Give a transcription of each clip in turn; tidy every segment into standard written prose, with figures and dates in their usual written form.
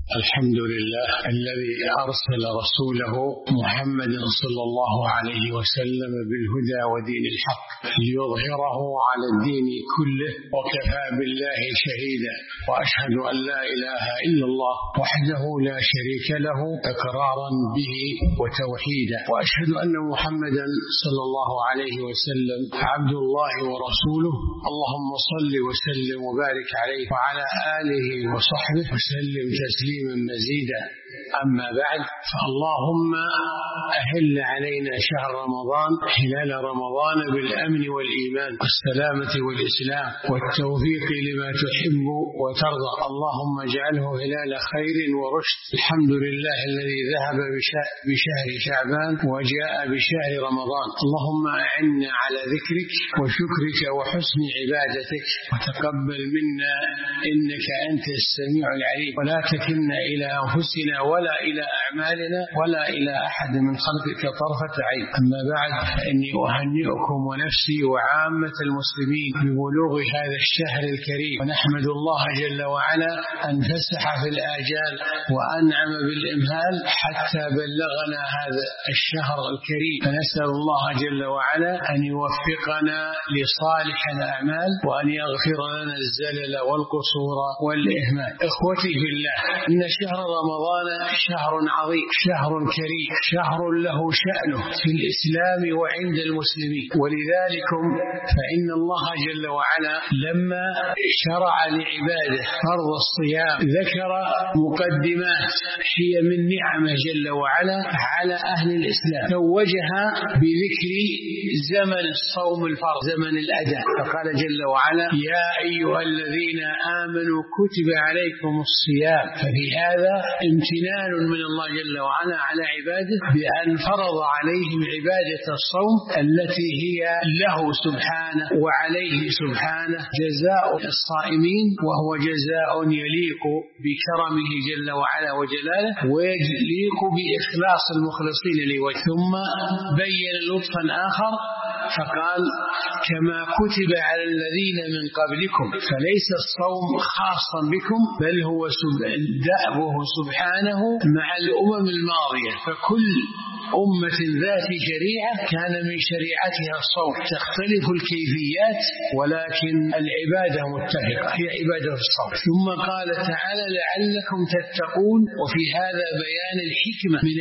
الحمد لله الذي أرسل رسوله محمد صلى الله عليه وسلم بالهدى ودين الحق ليظهره على الدين كله، وكفى بالله شهيدا، وأشهد أن لا إله إلا الله وحده لا شريك له إقرارا به وتوحيدا، وأشهد أن محمدا صلى الله عليه وسلم عبد الله ورسوله. اللهم صل وسلم وبارك عليه وعلى آله وصحبه وسلم تسليما مزيدا. أما بعد، فاللهم أهل علينا شهر رمضان هلال رمضان بالأمن والإيمان والسلامة والإسلام والتوفيق لما تحب وترضى. اللهم اجعله هلال خير ورشد. الحمد لله الذي ذهب بشهر شعبان وجاء بشهر رمضان. اللهم أعنا على ذكرك وشكرك وحسن عبادتك، وتقبل منا إنك أنت السميع العليم، ولا تكلنا إلى أنفسنا ولا إلى أعمالنا ولا إلى أحد من خلقك طرفة عين. أما بعد، فإني أهنئكم ونفسي وعامة المسلمين ببلوغ هذا الشهر الكريم، ونحمد الله جل وعلا أن فسح في الآجال وأنعم بالإمهال حتى بلغنا هذا الشهر الكريم، فنسأل الله جل وعلا أن يوفقنا لصالح الأعمال وأن يغفر لنا الزلل والقصور والإهمال. إخوتي في الله، إن شهر رمضان شهر عظيم، شهر كريم، شهر له شأنه في الإسلام وعند المسلمين، ولذلك فإن الله جل وعلا لما شرع لعباده فرض الصيام ذكر مقدمات هي من نعمه جل وعلا على أهل الإسلام، توجها بذكر زمن الصوم الفرض، زمن الأداء، فقال جل وعلا: يا أيها الذين آمنوا كتب عليكم الصيام. ففي هذا امتنان من الله جل وعلا على عباده بأن فرض عليهم عبادة الصوم التي هي له سبحانه وعليه سبحانه جزاء الصائمين، وهو جزاء يليق بكرمه جل وعلا وجلاله، ويليق بإخلاص المخلصين لوجهه. ثم بين لطفا آخر فقال: كما كتب على الذين من قبلكم. فليس الصوم خاصا بكم، بل هو دأبه سبحانه مع الأمم الماضية، فكل أمة ذات شريعة كان من شريعتها الصوم، تختلف الكيفيات ولكن العبادة متفقة، هي عبادة الصوم. ثم قال تعالى: لعلكم تتقون. وفي هذا بيان الحكمة من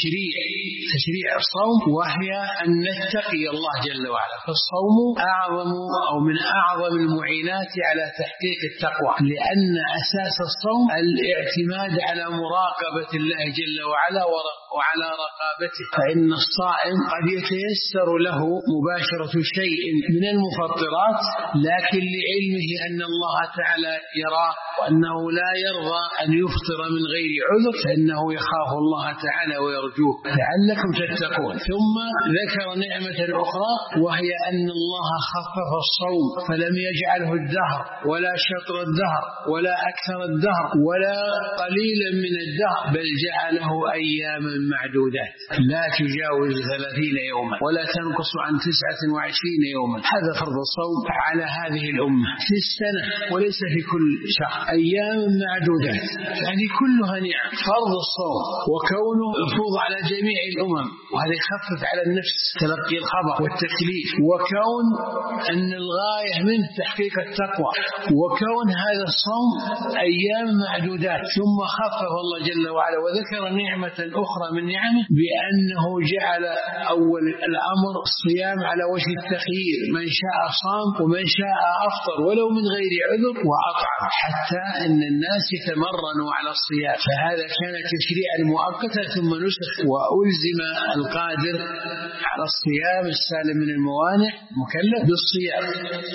تشريع الصوم، وهي أن نتقي الله جل وعلا. فالصوم أعظم أو من أعظم المعينات على تحقيق التقوى، لأن أساس الصوم الاعتماد على مراقبة الله جل وعلا وعلى رقابته، فإن الصائم قد يتيسر له مباشرة شيء من المفطرات، لكن لعلمه أن الله تعالى يراه وأنه لا يرضى أن يفطر من غير عذر، فإنه يخاف الله تعالى ويرجوه. لعلكم تتقون. ثم ذكر نعمة أخرى، وهي أن الله خفف الصوم، فلم يجعله الدهر ولا شطر الدهر ولا أكثر الدهر ولا قليلا من الدهر، بل جعله أياما معدودات لا تجاوز 30 يوما ولا تنقص عن 29 يوما. هذا فرض الصوم على هذه الأمة في السنة وليس في كل شهر، أيام معدودات، يعني كلها نعم. فرض الصوم وكونه مفروض على جميع الأمم، وهذا يخفف على النفس تلقي الخبر والتكليف، وكون أن الغاية منه تحقيق التقوى، وكون هذا الصوم أيام معدودات. ثم خفف الله جل وعلا وذكر نعمة أخرى من نعمه بأنه جعل أول الأمر الصيام على وجه التخيير، من شاء صام ومن شاء أفطر ولو من غير عذر وأطعم، حتى أن الناس يتمرنوا على الصيام. فهذا كان تشريعا مؤقتا ثم نسخ، وألزم القادر على الصيام السالم من الموانع مكلف بالصيام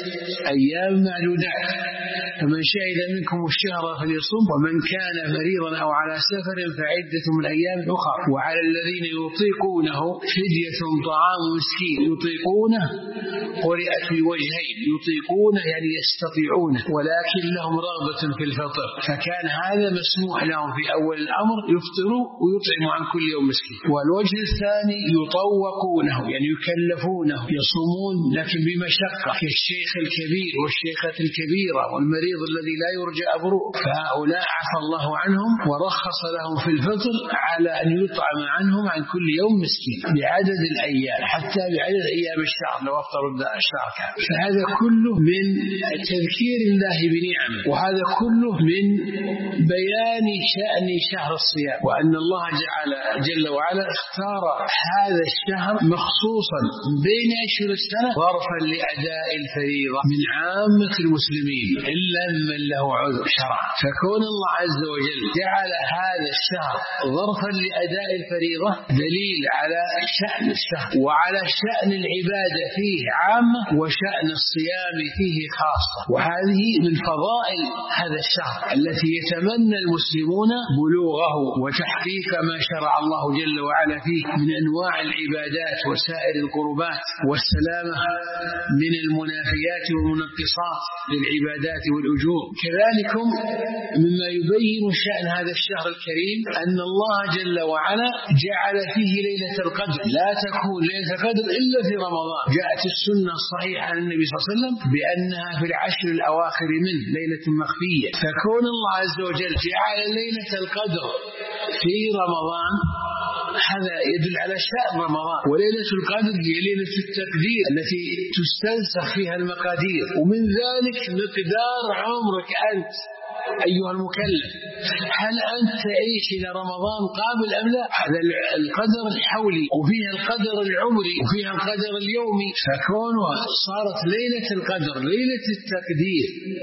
أيام معدودات. فمن شهد منكم الشهر فليصم، ومن كان مريضا أو على سفر فعدة من أيام أخرى. وعلى الذين يطيقونه فدية طعام مسكين. يطيقونه قرئت بوجهين، يطيقونه يعني يستطيعونه، ولكن لهم رغبة في الفطر، فكان هذا مسموح لهم في أول الأمر يفطروا ويطعموا عن كل يوم مسكين. والوجه الثاني يطوقونه يعني يكلفونه، يصومون لكن بمشقة، كالشيخ الكبير والشيخة الكبيرة والمريض المريض الذي لا يرجى أبروه، فهؤلاء عفى الله عنهم ورخص لهم في الفطر على أن يطعم عنهم عن كل يوم مسكين بعدد الأيام، حتى بعدد أيام الشهر لو أفطروا الشهر كامل. فهذا كله من تذكير الله بنعمه، وهذا كله من بيان شأن شهر الصيام، وأن الله جل وعلا اختار هذا الشهر مخصوصا بين أشهر السنة ظرفا لأداء الفريضة من عامة المسلمين إلا من له عذر شرعا. فكون الله عز وجل جعل هذا الشهر ظرفا لأداء الفريضة دليل على شأن الشهر وعلى شأن العبادة فيه عامة وشأن الصيام فيه خاصة. وهذه من فضائل هذا الشهر التي يتمنى المسلمون بلوغه وتحقيق ما شرع الله جل وعلا فيه من أنواع العبادات وسائر القربات والسلامة من المنافيات والمنقصات للعبادات والأجور. كذلك مما يبين شأن هذا الشهر الكريم أن الله جل وعلا جعل فيه ليلة القدر، لا تكون ليلة القدر إلا في رمضان. جاءت السنة الصحيحة عن النبي صلى الله عليه وسلم بأنها في العشر الأواخر منه ليلة مخفية. فكون الله عز وجل جعل ليلة القدر في رمضان هذا يدل على شأن رمضان. وليلة القدر هي ليلة التقدير التي تستنسخ فيها المقادير، ومن ذلك مقدار عمرك أنت أيها المكلف، هل أنت تعيش إلى رمضان قابل أم لا؟ هذا القدر الحولي وفيها القدر العمري وفيها القدر اليومي. فكونها صارت ليلة القدر ليلة التقدير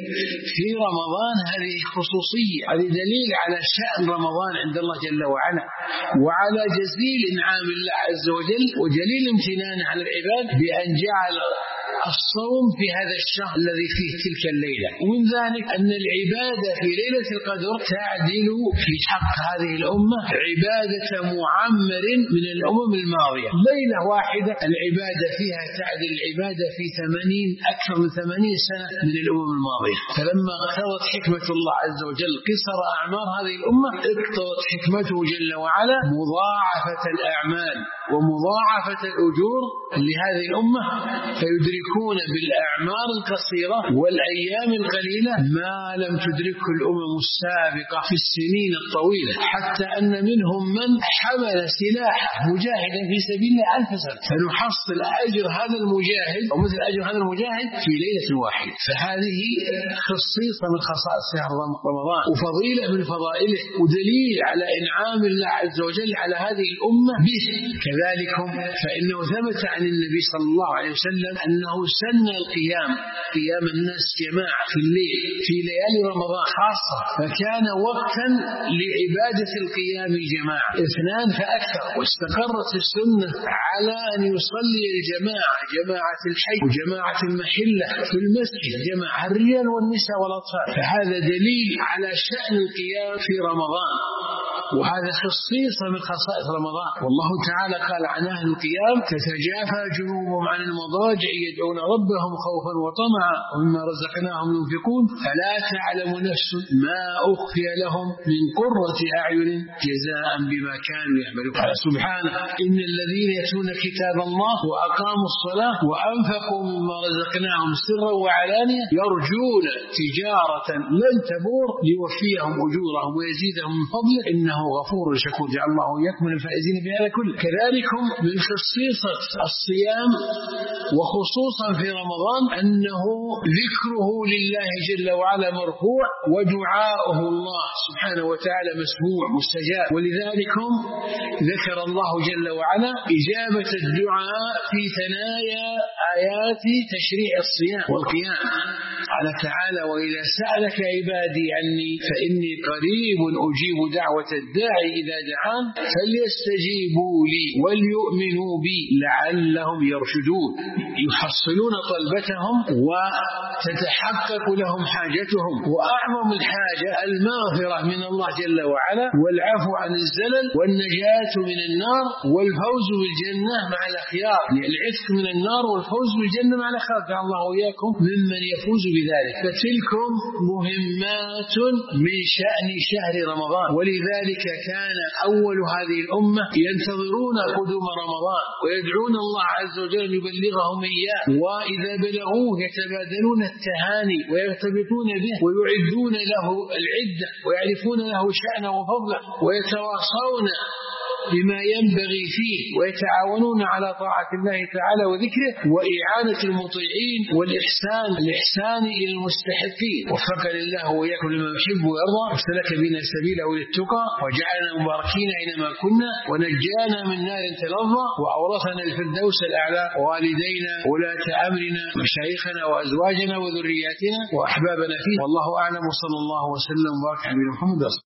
في رمضان هذه خصوصية، هذه دليل على شأن رمضان عند الله جل وعلا وعلى جزيل إنعام الله عز وجل وجليل امتنانه على العباد بأن جعل الصوم في هذا الشهر الذي فيه تلك الليلة. ومن ذلك أن العبادة في ليلة القدر تعدل في حق هذه الأمة عبادة معمر من الأمم الماضية. ليلة واحدة العبادة فيها تعدل العبادة في أكثر من 80 سنة من الأمم الماضية. فلما اقتضت حكمة الله عز وجل قصر أعمار هذه الأمة، اقتضت حكمته جل وعلا مضاعفة الأعمال ومضاعفة الأجور لهذه الأمة، فيدركون بالأعمار القصيرة والأيام القليلة ما لم تدركه الأمم السابقة في السنين الطويلة، حتى أن منهم من حمل سلاح مجاهدا في سبيل الله 1000 سنة، فنحصل أجر هذا المجاهد أو مثل أجر هذا المجاهد في ليلة واحدة. فهذه خصيصة من خصائص شهر رمضان وفضيلة من فضائله ودليل على إنعام الله عز وجل على هذه الأمة به. كذلك فإنه ثبت عن النبي صلى الله عليه وسلم أنه سن قيام الناس جماعة في الليل في ليالي رمضان خاصة، فكان وقتا لعبادة القيام جماعة 2 فأكثر. واستقرت السنة على أن يصلي جماعة الحي وجماعة المحلة في المسجد جماعة الرجال والنساء والأطفال. فهذا دليل على شأن القيام في رمضان، وهذا خصيصة من خصائص رمضان. والله تعالى قال عن أهل القيام تتجافى جنوبهم عن المضاجع يدعون ربهم خوفا وطمعا ومما رزقناهم ينفقون فلا تعلم نفس ما أخفي لهم من قرة أعين جزاء بما كانوا يعملون. سبحانه إن الذين يتلون كتاب الله وأقاموا الصلاة وأنفقوا مما رزقناهم سرا وعلانية يرجون تجارة لن تبور ليوفيهم أجورهم ويزيدهم من فضله إنه غفور شكور. جعل الله وإياكم من الفائزين بهذا كله. كذلك من خصيصة الصيام وخصوصا في رمضان أنه ذكره لله جل وعلا مرفوع ودعاؤه الله سبحانه وتعالى مسموع مستجاب. ولذلك ذكر الله جل وعلا إجابة الدعاء في ثنايا آيات تشريع الصيام والقيام. قال تعالى وإذا سألك عبادي عني فإني قريب أجيب دعوة الداعي إذا دعان فليستجيبوا لي وليؤمنوا بي لعلهم يرشدون. يحصلون طلبتهم وتتحقق لهم حاجتهم، وأعظم الحاجة المغفرة من الله جل وعلا والعفو عن الزلل والنجاة من النار والفوز بالجنة مع الأخيار. يعني العتق من النار والفوز بالجنة مع الأخيار. جعل الله وإياكم ممن يفوز بذلك. فتلكم مهمات من شأن شهر رمضان، ولذلك كان أول هذه الأمة ينتظرون قدوم رمضان ويدعون الله عز وجل أن يبلغهم إياه، وإذا بلغوه يتبادلون التهاني ويرتبطون به ويعدون له العدة ويعرفون له شأنه وفضله ويتواصون بما ينبغي فيه ويتعاونون على طاعة الله تعالى وذكره وإعانة المطيعين الإحسان إلى المستحقين. وفقنا الله وإياكم لما يحب ويرضى، وسلك بنا سبيله للتقى، وجعلنا مباركين أينما كنا، ونجانا من نار تلظى، وأورثنا الفردوس الأعلى، ووالدينا ولاة أمرنا مشايخنا وأزواجنا وذرياتنا وأحبابنا فيه. والله أعلم، وصلى الله وسلم وبارك على محمد.